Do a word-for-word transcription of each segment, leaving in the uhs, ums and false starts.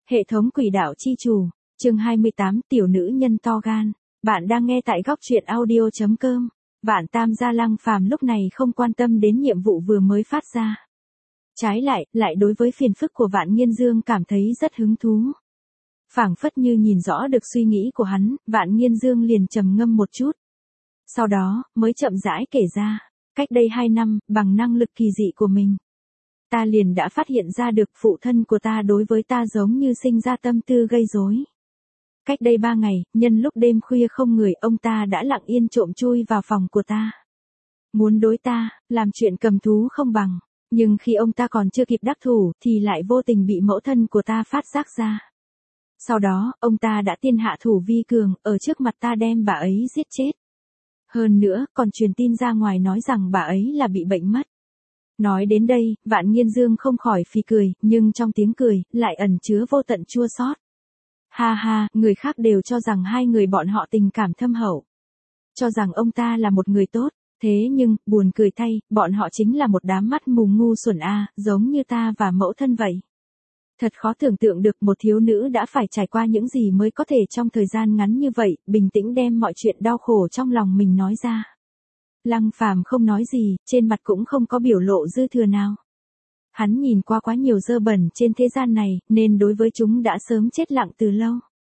Hệ thống quỷ đạo chi chủ, chương hai mươi tám, tiểu nữ nhân to gan. Bạn đang nghe tại góc truyện audio chấm com. Vạn Tam gia Lăng Phàm lúc này không quan tâm đến nhiệm vụ vừa mới phát ra. Trái lại, lại đối với phiền phức của Vạn Nghiên Dương cảm thấy rất hứng thú. Phảng phất như nhìn rõ được suy nghĩ của hắn, Vạn Nghiên Dương liền trầm ngâm một chút. Sau đó, mới chậm rãi kể ra, cách đây hai năm, bằng năng lực kỳ dị của mình, ta liền đã phát hiện ra được phụ thân của ta đối với ta giống như sinh ra tâm tư gây rối. Cách đây ba ngày, nhân lúc đêm khuya không người, ông ta đã lặng yên trộm chui vào phòng của ta. Muốn đối ta, làm chuyện cầm thú không bằng, nhưng khi ông ta còn chưa kịp đắc thủ thì lại vô tình bị mẫu thân của ta phát giác ra. Sau đó, ông ta đã tiên hạ thủ vi cường, ở trước mặt ta đem bà ấy giết chết. Hơn nữa, còn truyền tin ra ngoài nói rằng bà ấy là bị bệnh mất. Nói đến đây, Vạn Nghiên Dương không khỏi phì cười, nhưng trong tiếng cười, lại ẩn chứa vô tận chua xót. Ha ha, người khác đều cho rằng hai người bọn họ tình cảm thâm hậu. Cho rằng ông ta là một người tốt, thế nhưng, buồn cười thay, bọn họ chính là một đám mắt mù ngu xuẩn a, giống như ta và mẫu thân vậy. Thật khó tưởng tượng được một thiếu nữ đã phải trải qua những gì mới có thể trong thời gian ngắn như vậy, bình tĩnh đem mọi chuyện đau khổ trong lòng mình nói ra. Lăng Phàm không nói gì, trên mặt cũng không có biểu lộ dư thừa nào. Hắn nhìn qua quá nhiều dơ bẩn trên thế gian này, nên đối với chúng đã sớm chết lặng từ lâu.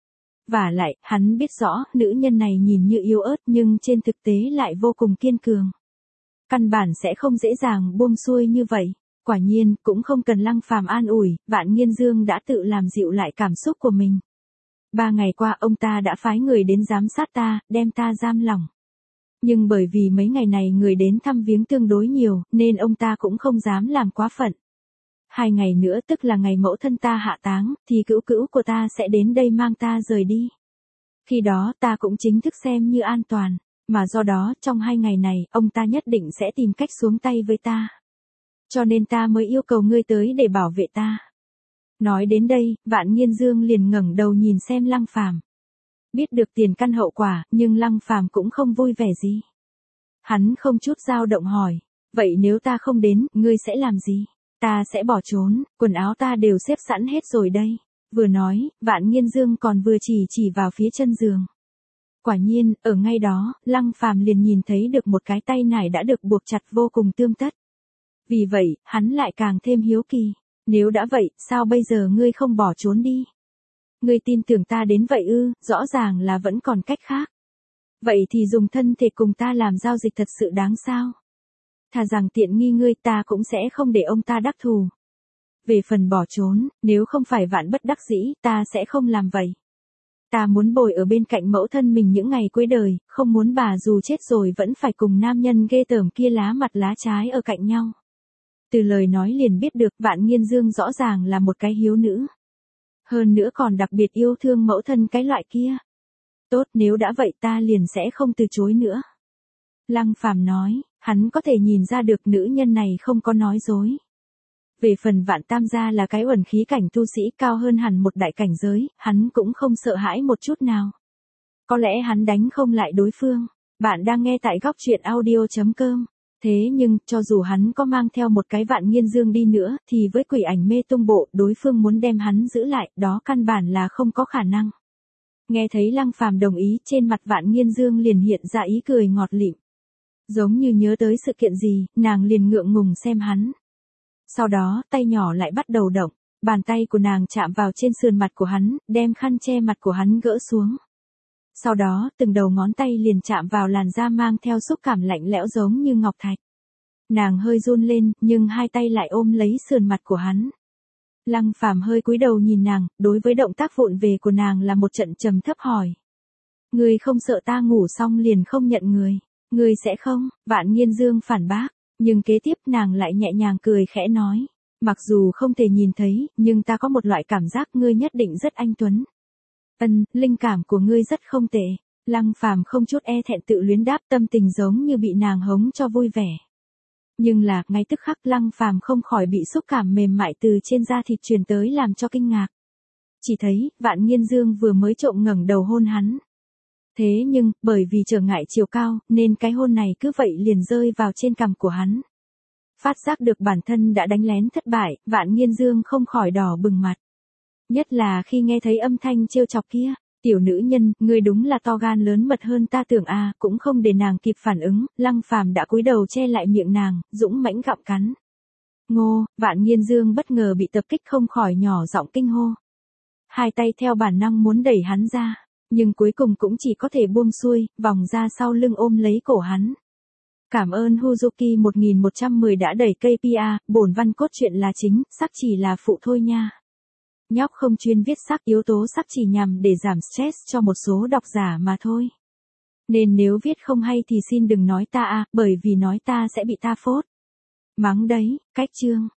Vả lại, hắn biết rõ, nữ nhân này nhìn như yếu ớt nhưng trên thực tế lại vô cùng kiên cường. Căn bản sẽ không dễ dàng buông xuôi như vậy. Quả nhiên, cũng không cần Lăng Phàm an ủi, Vạn Nghiên Dương đã tự làm dịu lại cảm xúc của mình. Ba ngày qua ông ta đã phái người đến giám sát ta, đem ta giam lỏng. Nhưng bởi vì mấy ngày này người đến thăm viếng tương đối nhiều, nên ông ta cũng không dám làm quá phận. Hai ngày nữa tức là ngày mẫu thân ta hạ táng, thì cữu cữu của ta sẽ đến đây mang ta rời đi. Khi đó ta cũng chính thức xem như an toàn, mà do đó trong hai ngày này, ông ta nhất định sẽ tìm cách xuống tay với ta. Cho nên ta mới yêu cầu ngươi tới để bảo vệ ta. Nói đến đây, Vạn Nghiên Dương liền ngẩng đầu nhìn xem Lăng Phàm. Biết được tiền căn hậu quả, nhưng Lăng Phàm cũng không vui vẻ gì. Hắn không chút dao động hỏi, vậy nếu ta không đến, ngươi sẽ làm gì? Ta sẽ bỏ trốn, quần áo ta đều xếp sẵn hết rồi đây. Vừa nói, Vạn Nghiên Dương còn vừa chỉ chỉ vào phía chân giường. Quả nhiên, ở ngay đó, Lăng Phàm liền nhìn thấy được một cái tay nải đã được buộc chặt vô cùng tươm tất. Vì vậy, hắn lại càng thêm hiếu kỳ. Nếu đã vậy, sao bây giờ ngươi không bỏ trốn đi? Ngươi tin tưởng ta đến vậy ư, rõ ràng là vẫn còn cách khác. Vậy thì dùng thân thể cùng ta làm giao dịch thật sự đáng sao? Thà rằng tiện nghi ngươi ta cũng sẽ không để ông ta đắc thù. Về phần bỏ trốn, nếu không phải vạn bất đắc dĩ, ta sẽ không làm vậy. Ta muốn bồi ở bên cạnh mẫu thân mình những ngày cuối đời, không muốn bà dù chết rồi vẫn phải cùng nam nhân ghê tởm kia lá mặt lá trái ở cạnh nhau. Từ lời nói liền biết được Vạn Nghiên Dương rõ ràng là một cái hiếu nữ. Hơn nữa còn đặc biệt yêu thương mẫu thân cái loại kia. Tốt, nếu đã vậy ta liền sẽ không từ chối nữa. Lăng Phàm nói, hắn có thể nhìn ra được nữ nhân này không có nói dối. Về phần Vạn Tam gia là cái uẩn khí cảnh tu sĩ cao hơn hẳn một đại cảnh giới, hắn cũng không sợ hãi một chút nào. Có lẽ hắn đánh không lại đối phương. Bạn đang nghe tại góc truyện audio chấm com. Thế nhưng, cho dù hắn có mang theo một cái Vạn Nghiên Dương đi nữa, thì với quỷ ảnh mê tung bộ, đối phương muốn đem hắn giữ lại, đó căn bản là không có khả năng. Nghe thấy Lăng Phàm đồng ý, trên mặt Vạn Nghiên Dương liền hiện ra ý cười ngọt lịm. Giống như nhớ tới sự kiện gì, nàng liền ngượng ngùng xem hắn. Sau đó, tay nhỏ lại bắt đầu động, bàn tay của nàng chạm vào trên sườn mặt của hắn, đem khăn che mặt của hắn gỡ xuống. Sau đó, từng đầu ngón tay liền chạm vào làn da mang theo xúc cảm lạnh lẽo giống như ngọc thạch. Nàng hơi run lên, nhưng hai tay lại ôm lấy sườn mặt của hắn. Lăng Phàm hơi cúi đầu nhìn nàng, đối với động tác vụng về của nàng là một trận trầm thấp hỏi. Ngươi không sợ ta ngủ xong liền không nhận người, ngươi sẽ không? Vạn Nghiên Dương phản bác, nhưng kế tiếp nàng lại nhẹ nhàng cười khẽ nói. Mặc dù không thể nhìn thấy, nhưng ta có một loại cảm giác ngươi nhất định rất anh tuấn. Ân, linh cảm của ngươi rất không tệ. Lăng Phàm không chút e thẹn tự luyến đáp, tâm tình giống như bị nàng hống cho vui vẻ. Nhưng là, ngay tức khắc Lăng Phàm không khỏi bị xúc cảm mềm mại từ trên da thịt truyền tới làm cho kinh ngạc. Chỉ thấy, Vạn Nghiên Dương vừa mới trộm ngẩng đầu hôn hắn. Thế nhưng, bởi vì trở ngại chiều cao, nên cái hôn này cứ vậy liền rơi vào trên cằm của hắn. Phát giác được bản thân đã đánh lén thất bại, Vạn Nghiên Dương không khỏi đỏ bừng mặt. Nhất là khi nghe thấy âm thanh trêu chọc kia. Tiểu nữ nhân, ngươi đúng là to gan lớn mật hơn ta tưởng a, cũng không để nàng kịp phản ứng, Lăng Phàm đã cúi đầu che lại miệng nàng, dũng mãnh gặm cắn. Ngô, Vạn Nghiên Dương bất ngờ bị tập kích không khỏi nhỏ giọng kinh hô. Hai tay theo bản năng muốn đẩy hắn ra, nhưng cuối cùng cũng chỉ có thể buông xuôi, vòng ra sau lưng ôm lấy cổ hắn. Cảm ơn Huzuki một nghìn một trăm mười đã đẩy ca pê a, bổn văn cốt truyện là chính, sắc chỉ là phụ thôi nha. Nhóc không chuyên viết sắc, yếu tố sắc chỉ nhằm để giảm stress cho một số độc giả mà thôi. Nên nếu viết không hay thì xin đừng nói ta a, bởi vì nói ta sẽ bị ta phốt. Mắng đấy, cách chương.